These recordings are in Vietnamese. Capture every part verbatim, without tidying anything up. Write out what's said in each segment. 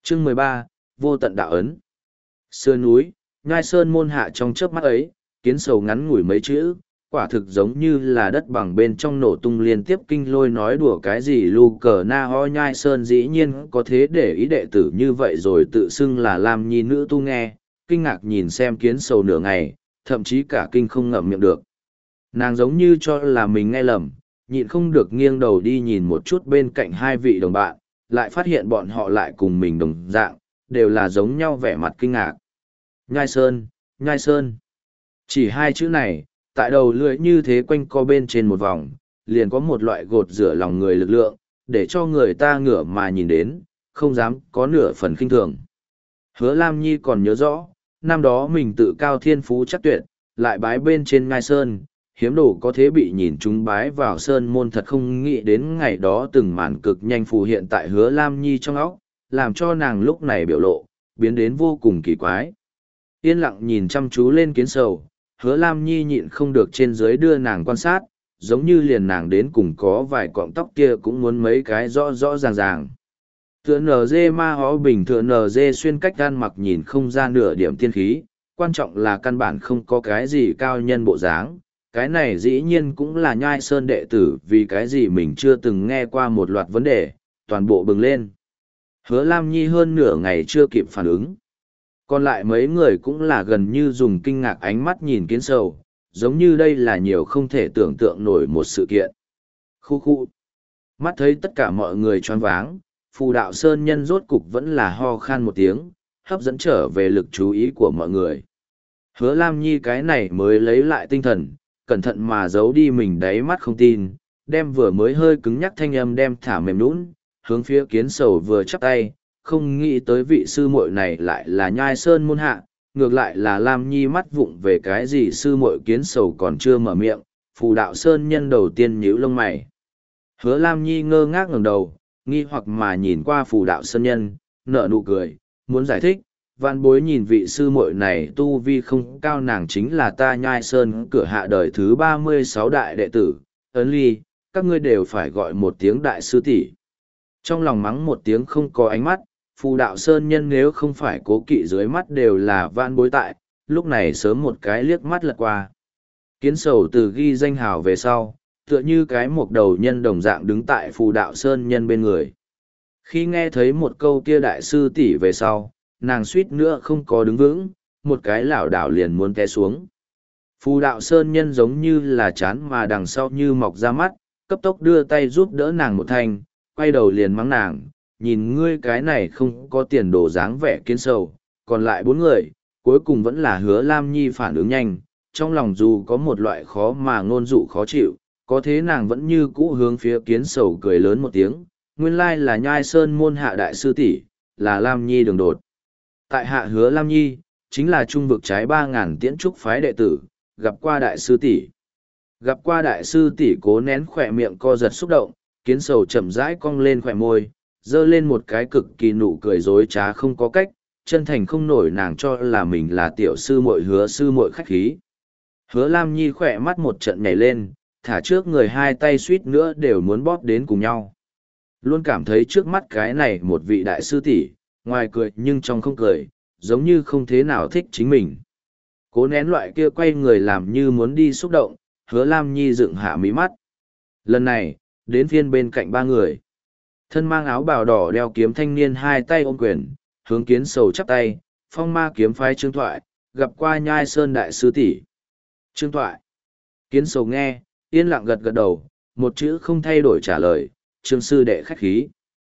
Chương mười ba, Vô tận đạo ấn. Sườn núi, nhai sơn môn hạ trong chớp mắt ấy, kiến sầu ngắn ngủi mấy chữ, quả thực giống như là đất bằng bên trong nổ tung liên tiếp kinh lôi nói đùa cái gì lu cờ na ho. Nhai sơn dĩ nhiên có thế để ý đệ tử như vậy rồi tự xưng là làm nhi nữ tu nghe, kinh ngạc nhìn xem kiến sầu nửa ngày, thậm chí cả kinh không ngậm miệng được. Nàng giống như cho là mình nghe lầm, nhịn không được nghiêng đầu đi nhìn một chút bên cạnh hai vị đồng bạn, lại phát hiện bọn họ lại cùng mình đồng dạng, đều là giống nhau vẻ mặt kinh ngạc. Nhai sơn, nhai sơn. Chỉ hai chữ này, tại đầu lưỡi như thế quanh co bên trên một vòng, liền có một loại gột rửa lòng người lực lượng, để cho người ta ngửa mà nhìn đến, không dám có nửa phần khinh thường. Hứa Lam Nhi còn nhớ rõ, năm đó mình tự cao thiên phú chắc tuyệt, lại bái bên trên ngai sơn, hiếm đồ có thế bị nhìn chúng bái vào sơn môn, thật không nghĩ đến ngày đó từng màn cực nhanh phù hiện tại Hứa Lam Nhi trong óc, làm cho nàng lúc này biểu lộ, biến đến vô cùng kỳ quái. Yên lặng nhìn chăm chú lên kiến sầu, Hứa Lam Nhi nhịn không được trên dưới đưa nàng quan sát, giống như liền nàng đến cùng có vài cọng tóc kia cũng muốn mấy cái rõ rõ ràng ràng. Tựa nờ dê ma hó bình tựa nờ dê xuyên cách gan mặc nhìn không ra nửa điểm tiên khí, quan trọng là căn bản không có cái gì cao nhân bộ dáng. Cái này dĩ nhiên cũng là nhai sơn đệ tử, vì cái gì mình chưa từng nghe qua một loạt vấn đề, toàn bộ bừng lên. Hứa Lam Nhi hơn nửa ngày chưa kịp phản ứng. Còn lại mấy người cũng là gần như dùng kinh ngạc ánh mắt nhìn kiến sầu, giống như đây là nhiều không thể tưởng tượng nổi một sự kiện. Khu khu. Mắt thấy tất cả mọi người choáng váng, Phù Đạo Sơn Nhân rốt cục vẫn là ho khan một tiếng, hấp dẫn trở về lực chú ý của mọi người. Hứa Lam Nhi cái này mới lấy lại tinh thần, cẩn thận mà giấu đi mình đáy mắt không tin, đem vừa mới hơi cứng nhắc thanh âm đem thả mềm nũng, hướng phía kiến sầu vừa chắp tay, không nghĩ tới vị sư muội này lại là nhai sơn môn hạ, ngược lại là Lam Nhi mắt vụng về cái gì sư muội. Kiến sầu còn chưa mở miệng, Phù Đạo Sơn Nhân đầu tiên nhíu lông mày. Hứa Lam Nhi ngơ ngác ngẩng đầu, nghi hoặc mà nhìn qua Phù Đạo Sơn Nhân, nở nụ cười, muốn giải thích. Vạn bối nhìn vị sư muội này tu vi không cao, nàng chính là ta nhai sơn cửa hạ đời thứ ba mươi sáu đại đệ tử, Ấn Ly, các ngươi đều phải gọi một tiếng đại sư tỷ. Trong lòng mắng một tiếng không có ánh mắt, Phù Đạo Sơn Nhân nếu không phải cố kỵ dưới mắt đều là vạn bối tại, lúc này sớm một cái liếc mắt lật qua. Kiến sầu từ ghi danh hào về sau, tựa như cái một đầu nhân đồng dạng đứng tại Phù Đạo Sơn Nhân bên người. Khi nghe thấy một câu kia đại sư tỷ về sau, nàng suýt nữa không có đứng vững, một cái lảo đảo liền muốn té xuống. Phù Đạo Sơn Nhân giống như là chán mà đằng sau như mọc ra mắt, cấp tốc đưa tay giúp đỡ nàng một thanh, quay đầu liền mắng nàng, nhìn ngươi cái này không có tiền đồ dáng vẻ kiến sầu. Còn lại bốn người, cuối cùng vẫn là Hứa Lam Nhi phản ứng nhanh, trong lòng dù có một loại khó mà ngôn dụ khó chịu, có thế nàng vẫn như cũ hướng phía kiến sầu cười lớn một tiếng, nguyên lai là nhai sơn môn hạ đại sư tỷ, là Lam Nhi đường đột. Tại hạ Hứa Lam Nhi, chính là trung vực trái ba ngàn tiễn trúc phái đệ tử, gặp qua đại sư tỷ. Gặp qua đại sư tỷ cố nén khỏe miệng co giật xúc động, kiến sầu chậm rãi cong lên khỏe môi, dơ lên một cái cực kỳ nụ cười dối trá không có cách, chân thành không nổi nàng cho là mình là tiểu sư muội Hứa sư muội khách khí. Hứa Lam Nhi khỏe mắt một trận nhảy lên, thả trước người hai tay suýt nữa đều muốn bóp đến cùng nhau. Luôn cảm thấy trước mắt cái này một vị đại sư tỷ, ngoài cười nhưng trong không cười, giống như không thế nào thích chính mình. Cố nén loại kia quay người làm như muốn đi xúc động, Hứa Lam Nhi dựng hạ mí mắt. Lần này, đến phiên bên cạnh ba người. Thân mang áo bào đỏ đeo kiếm thanh niên hai tay ôm quyền, hướng kiến sầu chắp tay, phong ma kiếm phái Trương Thoại, gặp qua nhai sơn đại sư tỷ. Trương Thoại. Kiến sầu nghe, yên lặng gật gật đầu, một chữ không thay đổi trả lời, Trương sư đệ khách khí.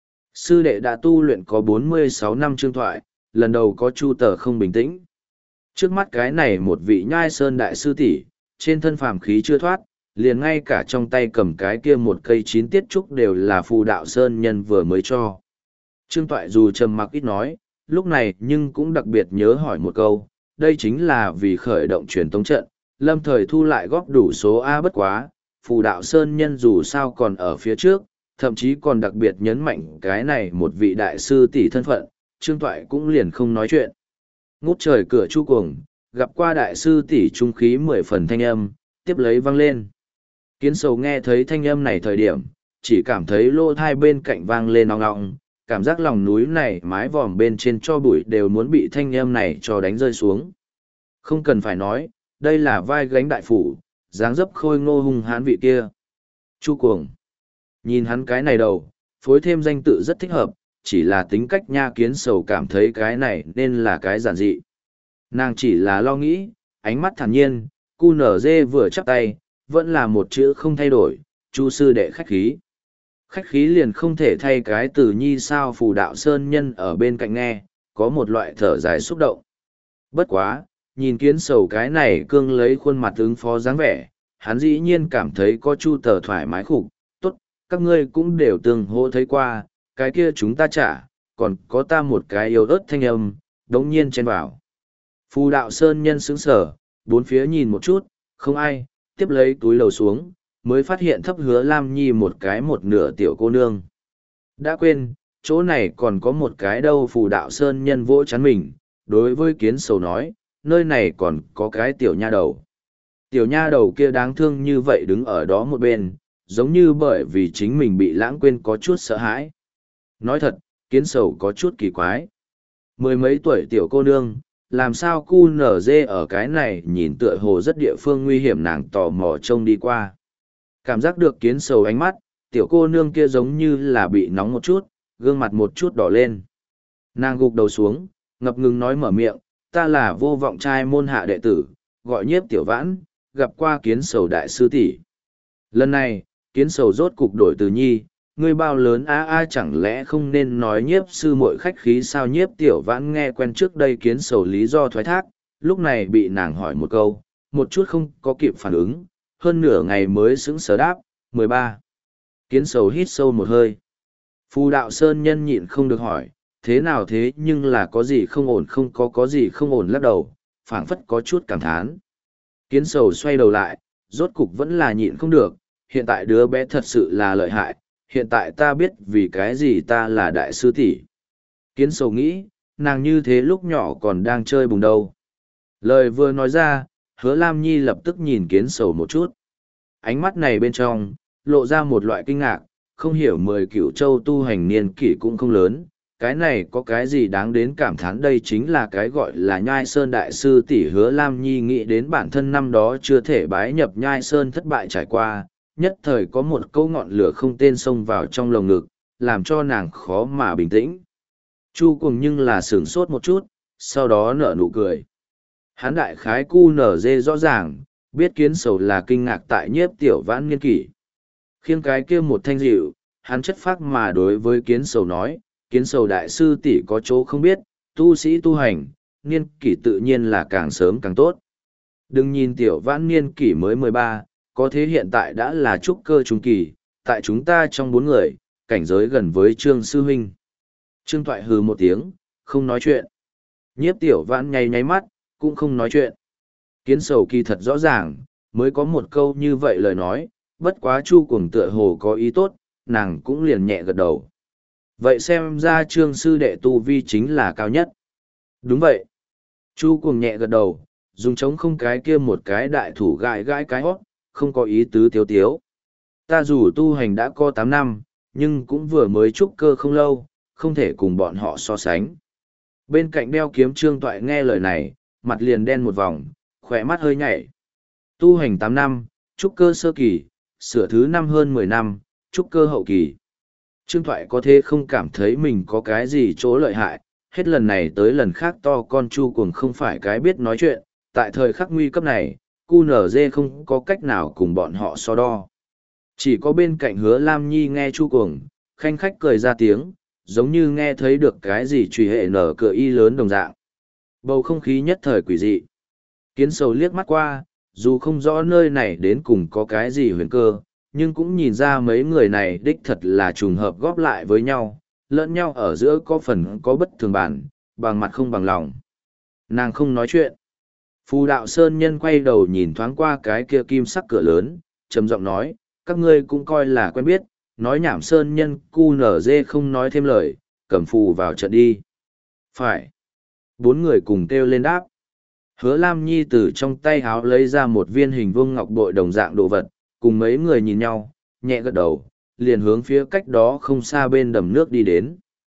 Sư đệ đã tu luyện có bốn mươi sáu năm. Trương Thoại, lần đầu có chu tờ không bình tĩnh. Trước mắt cái này một vị nhai sơn đại sư tỷ, trên thân phàm khí chưa thoát, liền ngay cả trong tay cầm cái kia một cây chín tiết trúc đều là Phù Đạo Sơn Nhân vừa mới cho. Trương Toại dù trầm mặc ít nói, lúc này nhưng cũng đặc biệt nhớ hỏi một câu, đây chính là vì khởi động truyền tống trận, lâm thời thu lại góp đủ số A bất quá, Phù Đạo Sơn Nhân dù sao còn ở phía trước, thậm chí còn đặc biệt nhấn mạnh cái này một vị đại sư tỷ thân phận, Trương Toại cũng liền không nói chuyện. Ngút trời cửa chu cuồng, gặp qua đại sư tỷ trung khí mười phần thanh âm, tiếp lấy vang lên. Kiến sầu nghe thấy thanh âm này thời điểm, chỉ cảm thấy lô thai bên cạnh vang lên ong ong, cảm giác lòng núi này mái vòm bên trên cho bụi đều muốn bị thanh âm này cho đánh rơi xuống. Không cần phải nói, đây là vai gánh đại phủ, dáng dấp khôi ngô hung hãn vị kia. Chu Cuồng. Nhìn hắn cái này đầu, phối thêm danh tự rất thích hợp, chỉ là tính cách Nha Kiến Sầu cảm thấy cái này nên là cái giản dị. Nàng chỉ là lo nghĩ, ánh mắt thản nhiên, cu nở dê vừa chắp tay, vẫn là một chữ không thay đổi, Chu sư đệ khách khí. Khách khí liền không thể thay cái từ nhi sao phù đạo sơn nhân ở bên cạnh nghe, có một loại thở dài xúc động. Bất quá, nhìn Kiến Sầu cái này cương lấy khuôn mặt ứng phó dáng vẻ, hắn dĩ nhiên cảm thấy có Chu tờ thoải mái khủng, tốt, các ngươi cũng đều từng hô thấy qua, cái kia chúng ta trả, còn có ta một cái yêu ớt thanh âm, đống nhiên chen vào. Phù đạo sơn nhân sững sở, bốn phía nhìn một chút, không ai, tiếp lấy túi lầu xuống, mới phát hiện thấp Hứa Lam Nhi một cái một nửa tiểu cô nương. Đã quên, chỗ này còn có một cái đâu. Phù đạo sơn nhân vỗ chắn mình, đối với Kiến Sầu nói, nơi này còn có cái tiểu nha đầu. Tiểu nha đầu kia đáng thương như vậy đứng ở đó một bên, giống như bởi vì chính mình bị lãng quên có chút sợ hãi. Nói thật, Kiến Sầu có chút kỳ quái. Mười mấy tuổi tiểu cô nương, làm sao cu nở dê ở cái này nhìn tựa hồ rất địa phương nguy hiểm, nàng tò mò trông đi qua. Cảm giác được Kiến Sầu ánh mắt, tiểu cô nương kia giống như là bị nóng một chút, gương mặt một chút đỏ lên. Nàng gục đầu xuống, ngập ngừng nói mở miệng, ta là Vô Vọng trai môn hạ đệ tử, gọi Nhiếp Tiểu Vãn, gặp qua Kiến Sầu đại sư tỷ. Lần này, Kiến Sầu rốt cục đổi từ nhi, ngươi bao lớn a a chẳng lẽ không nên nói Nhiếp sư muội khách khí sao? Nhiếp Tiểu Vãn nghe quen trước đây Kiến Sầu lý do thoái thác, lúc này bị nàng hỏi một câu, một chút không có kịp phản ứng, hơn nửa ngày mới sững sờ đáp, mười ba. Kiến Sầu hít sâu một hơi. Phù đạo sơn nhân nhịn không được hỏi, thế nào thế, nhưng là có gì không ổn? Không có có gì không ổn, lắc đầu, phảng phất có chút cảm thán. Kiến Sầu xoay đầu lại, rốt cục vẫn là nhịn không được, hiện tại đứa bé thật sự là lợi hại, hiện tại ta biết vì cái gì ta là đại sư tỷ. Kiến Sầu nghĩ, nàng như thế lúc nhỏ còn đang chơi bùng đâu. Lời vừa nói ra, Hứa Lam Nhi lập tức nhìn Kiến Sầu một chút. Ánh mắt này bên trong, lộ ra một loại kinh ngạc, không hiểu mười cửu châu tu hành niên kỷ cũng không lớn, cái này có cái gì đáng đến cảm thán? Đây chính là cái gọi là Nhai Sơn đại sư tỷ. Hứa Lam Nhi nghĩ đến bản thân năm đó chưa thể bái nhập Nhai Sơn thất bại trải qua, nhất thời có một câu ngọn lửa không tên xông vào trong lồng ngực, làm cho nàng khó mà bình tĩnh. Chu Cuồng nhưng là sửng sốt một chút, sau đó nở nụ cười. Hán đại khái cu nở dê rõ ràng, biết Kiến Sầu là kinh ngạc tại Nhiếp Tiểu Vãn niên kỷ. Khiêng cái kia một thanh dịu, hắn chất phác mà đối với Kiến Sầu nói, Kiến Sầu đại sư tỷ có chỗ không biết, tu sĩ tu hành, niên kỷ tự nhiên là càng sớm càng tốt. Đừng nhìn Tiểu Vãn niên kỷ mới mười ba, có thế hiện tại đã là trúc cơ trung kỳ, tại chúng ta trong bốn người, cảnh giới gần với Trương sư huynh. Trương Toại hừ một tiếng, không nói chuyện. Nhiếp Tiểu Vãn nháy nháy mắt, cũng không nói chuyện. Kiến Sầu kỳ thật rõ ràng, mới có một câu như vậy lời nói, bất quá Chu Cuồng tựa hồ có ý tốt, nàng cũng liền nhẹ gật đầu. Vậy xem ra Trương sư đệ tu vi chính là cao nhất. Đúng vậy. Chu Cuồng nhẹ gật đầu, dùng trống không cái kia một cái đại thủ gãi gãi cái hót, không có ý tứ tiếu tiếu. Ta dù tu hành đã có tám năm, nhưng cũng vừa mới trúc cơ không lâu, không thể cùng bọn họ so sánh. Bên cạnh đeo kiếm Trương Toại nghe lời này, mặt liền đen một vòng, khỏe mắt hơi nhảy. Tu hành tám năm, trúc cơ sơ kỳ, sửa thứ năm hơn mười năm, trúc cơ hậu kỳ. Trương Toại có thế không cảm thấy mình có cái gì chỗ lợi hại, hết lần này tới lần khác to con Chu Cuồng không phải cái biết nói chuyện, tại thời khắc nguy cấp này, cu nở dê không có cách nào cùng bọn họ so đo. Chỉ có bên cạnh Hứa Lam Nhi nghe Chu Cuồng, khanh khách cười ra tiếng, giống như nghe thấy được cái gì truy hệ nở cửa y lớn đồng dạng. Bầu không khí nhất thời quỷ dị. Kiến Sầu liếc mắt qua, dù không rõ nơi này đến cùng có cái gì huyền cơ, nhưng cũng nhìn ra mấy người này đích thật là trùng hợp góp lại với nhau, lẫn nhau ở giữa có phần có bất thường bản, bằng mặt không bằng lòng. Nàng không nói chuyện. Phù đạo sơn nhân quay đầu nhìn thoáng qua cái kia kim sắc cửa lớn, trầm giọng nói, các ngươi cũng coi là quen biết, nói nhảm sơn nhân cu nở dê không nói thêm lời, cầm phù vào trận đi. Phải. Bốn người cùng kêu lên đáp. Hứa Lam Nhi từ trong tay háo lấy ra một viên hình vuông ngọc bội đồng dạng đồ vật, cùng mấy người nhìn nhau, nhẹ gật đầu, liền hướng phía cách đó không xa bên đầm nước đi đến.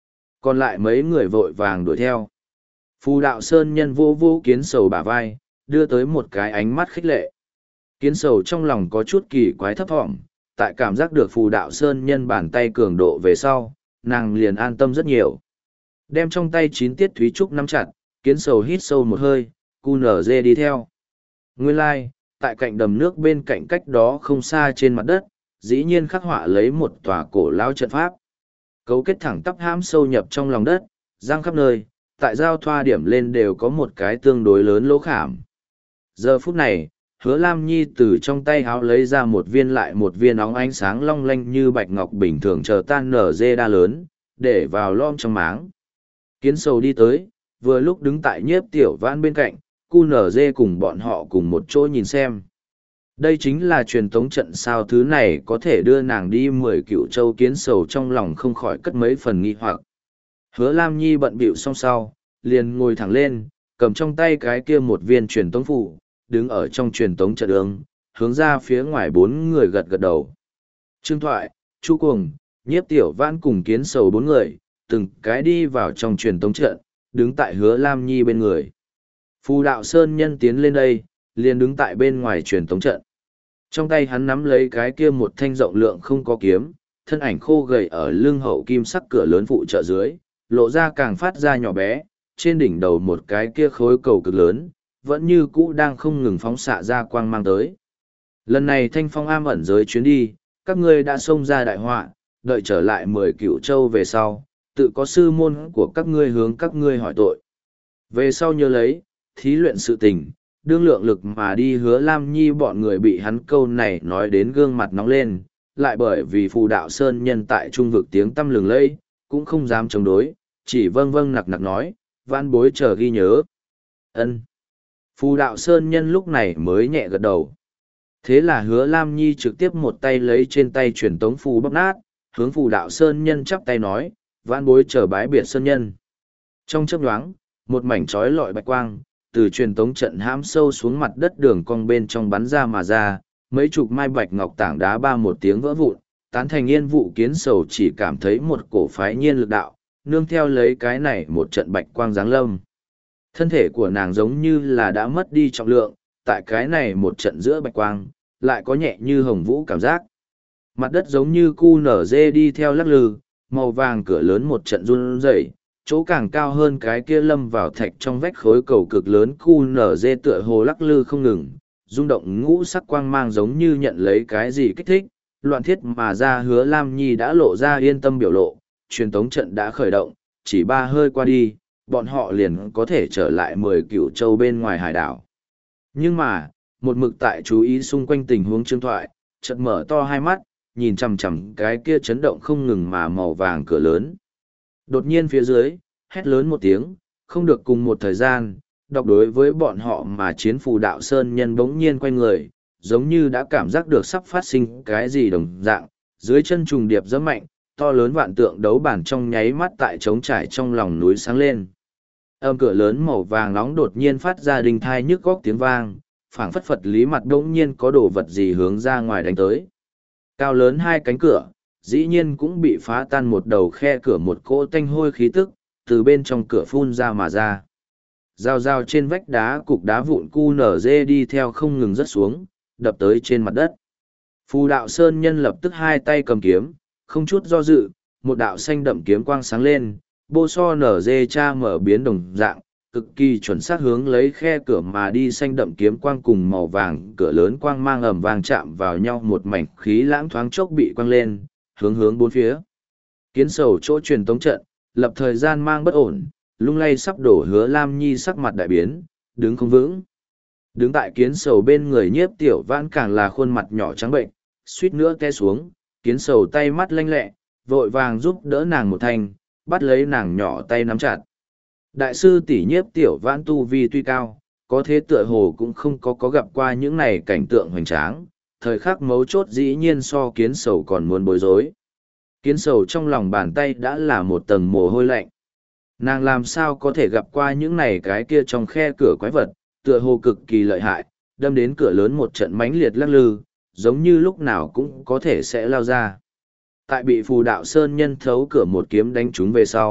Còn lại mấy người vội vàng đuổi theo. Phù đạo sơn nhân vô vô kiến sầu bả vai, đưa tới một cái ánh mắt khích lệ. Kiến sầu trong lòng có chút kỳ quái thấp thỏm, tại cảm giác được phù đạo sơn nhân bàn tay cường độ về sau, nàng liền an tâm rất nhiều. Đem trong tay chín tiết thúy trúc nắm chặt, kiến sầu hít sâu một hơi, cu nở dê đi theo. Nguyên lai, like, tại cạnh đầm nước bên cạnh cách đó không xa trên mặt đất, dĩ nhiên khắc họa lấy một tòa cổ lao trận pháp. Cấu kết thẳng tắp hãm sâu nhập trong lòng đất, giang khắp nơi, tại giao thoa điểm lên đều có một cái tương đối lớn lỗ khảm. Giờ phút này, Hứa Lam Nhi từ trong tay háo lấy ra một viên lại một viên óng ánh sáng long lanh như bạch ngọc bình thường chờ tan nở dê đa lớn, để vào lom trong máng. Kiến sầu đi tới, vừa lúc đứng tại nhiếp tiểu vãn bên cạnh, cu nở dê cùng bọn họ cùng một chỗ nhìn xem. Đây chính là truyền tống trận sao, thứ này có thể đưa nàng đi mười cựu châu. Kiến sầu trong lòng không khỏi cất mấy phần nghi hoặc. Hứa Lam Nhi bận bịu xong sau, liền ngồi thẳng lên, cầm trong tay cái kia một viên truyền tống phụ, đứng ở trong truyền tống trận đường, hướng ra phía ngoài bốn người gật gật đầu. Trương Thoại, Chu Cuồng, Nhiếp Tiểu Vãn cùng Kiến sầu bốn người, từng cái đi vào trong truyền tống trận, đứng tại Hứa Lam Nhi bên người. Phù đạo sơn nhân tiến lên đây, liền đứng tại bên ngoài truyền tống trận. Trong tay hắn nắm lấy cái kia một thanh rộng lượng không có kiếm, thân ảnh khô gầy ở lưng hậu kim sắc cửa lớn phụ trợ dưới, lộ ra càng phát ra nhỏ bé, trên đỉnh đầu một cái kia khối cầu cực lớn, vẫn như cũ đang không ngừng phóng xạ ra quang mang tới. Lần này thanh phong am ẩn giới chuyến đi, các ngươi đã xông ra đại họa, đợi trở lại mười cựu châu về sau, tự có sư môn của các ngươi hướng các ngươi hỏi tội. Về sau nhớ lấy, thí luyện sự tình, đương lượng lực mà đi. Hứa Lam Nhi bọn người bị hắn câu này nói đến gương mặt nóng lên, lại bởi vì phù đạo sơn nhân tại trung vực tiếng tăm lừng lẫy, cũng không dám chống đối, chỉ vâng vâng nặc nặc nói, van bối chờ ghi nhớ. Ân. Phù đạo sơn nhân lúc này mới nhẹ gật đầu. Thế là Hứa Lam Nhi trực tiếp một tay lấy trên tay truyền tống phù bóc nát, hướng phù đạo sơn nhân chắp tay nói, van bối chờ bái biệt sơn nhân. Trong chớp nhoáng, một mảnh trói lọi bạch quang, từ truyền tống trận hãm sâu xuống mặt đất đường cong bên trong bắn ra mà ra, mấy chục mai bạch ngọc tảng đá ba một tiếng vỡ vụn, tán thành yên vụ. Kiến sầu chỉ cảm thấy một cổ phái nhiên lực đạo, nương theo lấy cái này một trận bạch quang giáng lâm. Thân thể của nàng giống như là đã mất đi trọng lượng, tại cái này một trận giữa bạch quang, lại có nhẹ như hồng vũ cảm giác. Mặt đất giống như cu nở dê đi theo lắc lư, màu vàng cửa lớn một trận run rẩy, chỗ càng cao hơn cái kia lâm vào thạch trong vách khối cầu cực lớn cu nở dê tựa hồ lắc lư không ngừng, rung động ngũ sắc quang mang giống như nhận lấy cái gì kích thích, loạn thiết mà ra. Hứa Lam Nhi đã lộ ra yên tâm biểu lộ, truyền tống trận đã khởi động, chỉ ba hơi qua đi, bọn họ liền có thể trở lại mười cựu châu bên ngoài hải đảo. Nhưng mà, một mực tại chú ý xung quanh tình huống Trương Thoại, chợt mở to hai mắt, nhìn chằm chằm cái kia chấn động không ngừng mà màu vàng cửa lớn. Đột nhiên phía dưới, hét lớn một tiếng, không được cùng một thời gian, đọc đối với bọn họ mà chiến phù đạo sơn nhân bỗng nhiên quay người, giống như đã cảm giác được sắp phát sinh cái gì đồng dạng, dưới chân trùng điệp rất mạnh, to lớn vạn tượng đấu bản trong nháy mắt tại trống trải trong lòng núi sáng lên. Âm cửa lớn màu vàng nóng đột nhiên phát ra đình thai nhức góc tiếng vang, phảng phất phật lý mặt đống nhiên có đồ vật gì hướng ra ngoài đánh tới. Cao lớn hai cánh cửa, dĩ nhiên cũng bị phá tan một đầu khe cửa, một cỗ tanh hôi khí tức, từ bên trong cửa phun ra mà ra. Rào rào trên vách đá, cục đá vụn cu nở dê đi theo không ngừng rớt xuống, đập tới trên mặt đất. Phù đạo sơn nhân lập tức hai tay cầm kiếm, không chút do dự, một đạo xanh đậm kiếm quang sáng lên, bô so nở dê cha mở biến đồng dạng, cực kỳ chuẩn xác hướng lấy khe cửa mà đi. Xanh đậm kiếm quang cùng màu vàng cửa lớn quang mang ầm vàng chạm vào nhau, một mảnh khí lãng thoáng chốc bị quang lên, hướng hướng bốn phía. Kiến sầu chỗ truyền tống trận, lập thời gian mang bất ổn, lung lay sắp đổ. Hứa Lam Nhi sắc mặt đại biến, đứng không vững. Đứng tại kiến sầu bên người Nhiếp Tiểu Vãn càng là khuôn mặt nhỏ trắng bệnh, suýt nữa té xuống. Kiến sầu tay mắt lanh lẹ, vội vàng giúp đỡ nàng một thanh, bắt lấy nàng nhỏ tay nắm chặt. Đại sư tỷ Nhiếp Tiểu Vãn tu vi tuy cao, có thế tựa hồ cũng không có có gặp qua những này cảnh tượng hoành tráng, thời khắc mấu chốt dĩ nhiên so kiến sầu còn muốn bối rối. Kiến sầu trong lòng bàn tay đã là một tầng mồ hôi lạnh. Nàng làm sao có thể gặp qua những này cái kia trong khe cửa quái vật, tựa hồ cực kỳ lợi hại, đâm đến cửa lớn một trận mãnh liệt lắc lư, giống như lúc nào cũng có thể sẽ lao ra. Tại bị phù đạo sơn nhân thấu cửa một kiếm đánh trúng về sau,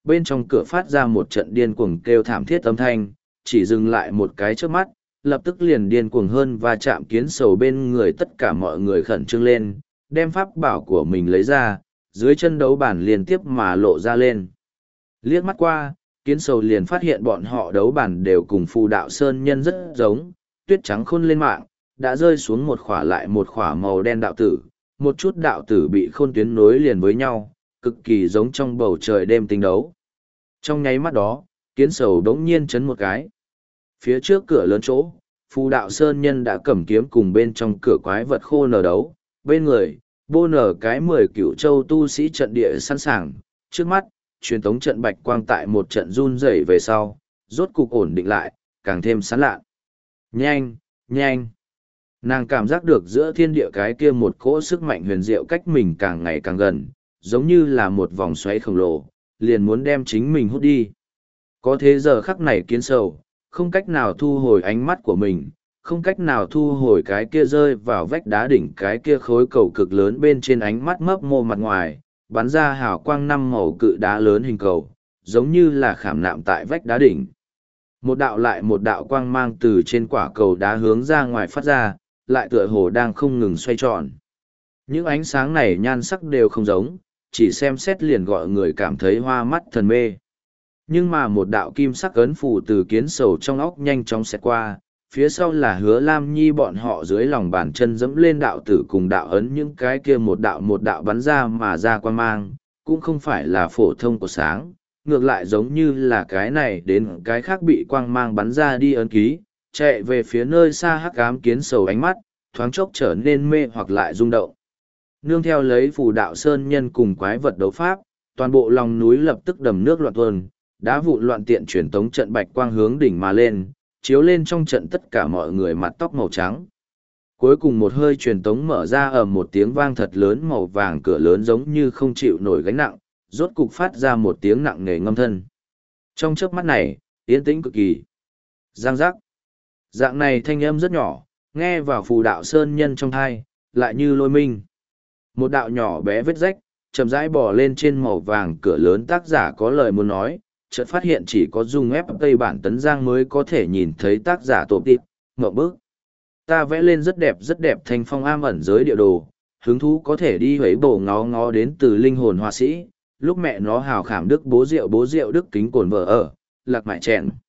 bên trong cửa phát ra một trận điên cuồng kêu thảm thiết âm thanh, chỉ dừng lại một cái trước mắt, lập tức liền điên cuồng hơn và chạm kiến sầu bên người tất cả mọi người khẩn trương lên, đem pháp bảo của mình lấy ra, dưới chân đấu bản liên tiếp mà lộ ra lên. Liếc mắt qua, kiến sầu liền phát hiện bọn họ đấu bản đều cùng phù đạo sơn nhân rất giống, tuyết trắng khôn lên mạng, đã rơi xuống một khỏa lại một khỏa màu đen đạo tử, một chút đạo tử bị khôn tuyến nối liền với nhau, cực kỳ giống trong bầu trời đêm tinh đấu. Trong nháy mắt đó, kiến sầu đống nhiên chấn một cái. Phía trước cửa lớn chỗ, phù đạo sơn nhân đã cầm kiếm cùng bên trong cửa quái vật khô nở đấu, bên người, bô nở cái mười cựu châu tu sĩ trận địa sẵn sàng, trước mắt, truyền tống trận bạch quang tại một trận run rẩy về sau, rốt cục ổn định lại, càng thêm sán lạ. Nhanh, nhanh. Nàng cảm giác được giữa thiên địa cái kia một cỗ sức mạnh huyền diệu cách mình càng ngày càng gần, giống như là một vòng xoáy khổng lồ, liền muốn đem chính mình hút đi. Có thế giờ khắc này kiến sầu, không cách nào thu hồi ánh mắt của mình, không cách nào thu hồi cái kia rơi vào vách đá đỉnh cái kia khối cầu cực lớn bên trên ánh mắt mấp mô mặt ngoài, bắn ra hào quang năm màu cự đá lớn hình cầu, giống như là khảm nạm tại vách đá đỉnh. Một đạo lại một đạo quang mang từ trên quả cầu đá hướng ra ngoài phát ra, lại tựa hồ đang không ngừng xoay tròn. Những ánh sáng này nhan sắc đều không giống, chỉ xem xét liền gọi người cảm thấy hoa mắt thần mê. Nhưng mà một đạo kim sắc ấn phù từ kiến sầu trong óc nhanh chóng xẹt qua, phía sau là Hứa Lam Nhi bọn họ dưới lòng bàn chân dẫm lên đạo tử cùng đạo ấn, những cái kia một đạo một đạo bắn ra mà ra quang mang, cũng không phải là phổ thông của sáng, ngược lại giống như là cái này đến cái khác bị quang mang bắn ra đi ấn ký, chạy về phía nơi xa hắc ám kiến sầu ánh mắt, thoáng chốc trở nên mê hoặc lại rung động. Nương theo lấy phù đạo sơn nhân cùng quái vật đấu pháp, toàn bộ lòng núi lập tức đầm nước loạn tuôn, đá vụn loạn tiện truyền tống trận bạch quang hướng đỉnh mà lên, chiếu lên trong trận tất cả mọi người mặt tóc màu trắng. Cuối cùng một hơi truyền tống mở ra ở một tiếng vang thật lớn, màu vàng cửa lớn giống như không chịu nổi gánh nặng, rốt cục phát ra một tiếng nặng nề ngâm thân. Trong chớp mắt này, yên tĩnh cực kỳ. Giang giác. Dạng này thanh âm rất nhỏ, nghe vào phù đạo sơn nhân trong thai, lại như lôi minh. Một đạo nhỏ bé vết rách, chậm rãi bò lên trên màu vàng cửa lớn, tác giả có lời muốn nói, chợt phát hiện chỉ có dùng ép tây bản tấn giang mới có thể nhìn thấy tác giả tổ tịp, ngậm bức. Ta vẽ lên rất đẹp rất đẹp thành phong am ẩn giới địa đồ, hứng thú có thể đi hấy bổ ngó ngó đến từ linh hồn họa sĩ, lúc mẹ nó hào khảm đức bố rượu bố rượu đức kính cồn vợ ở, lạc mại chèn.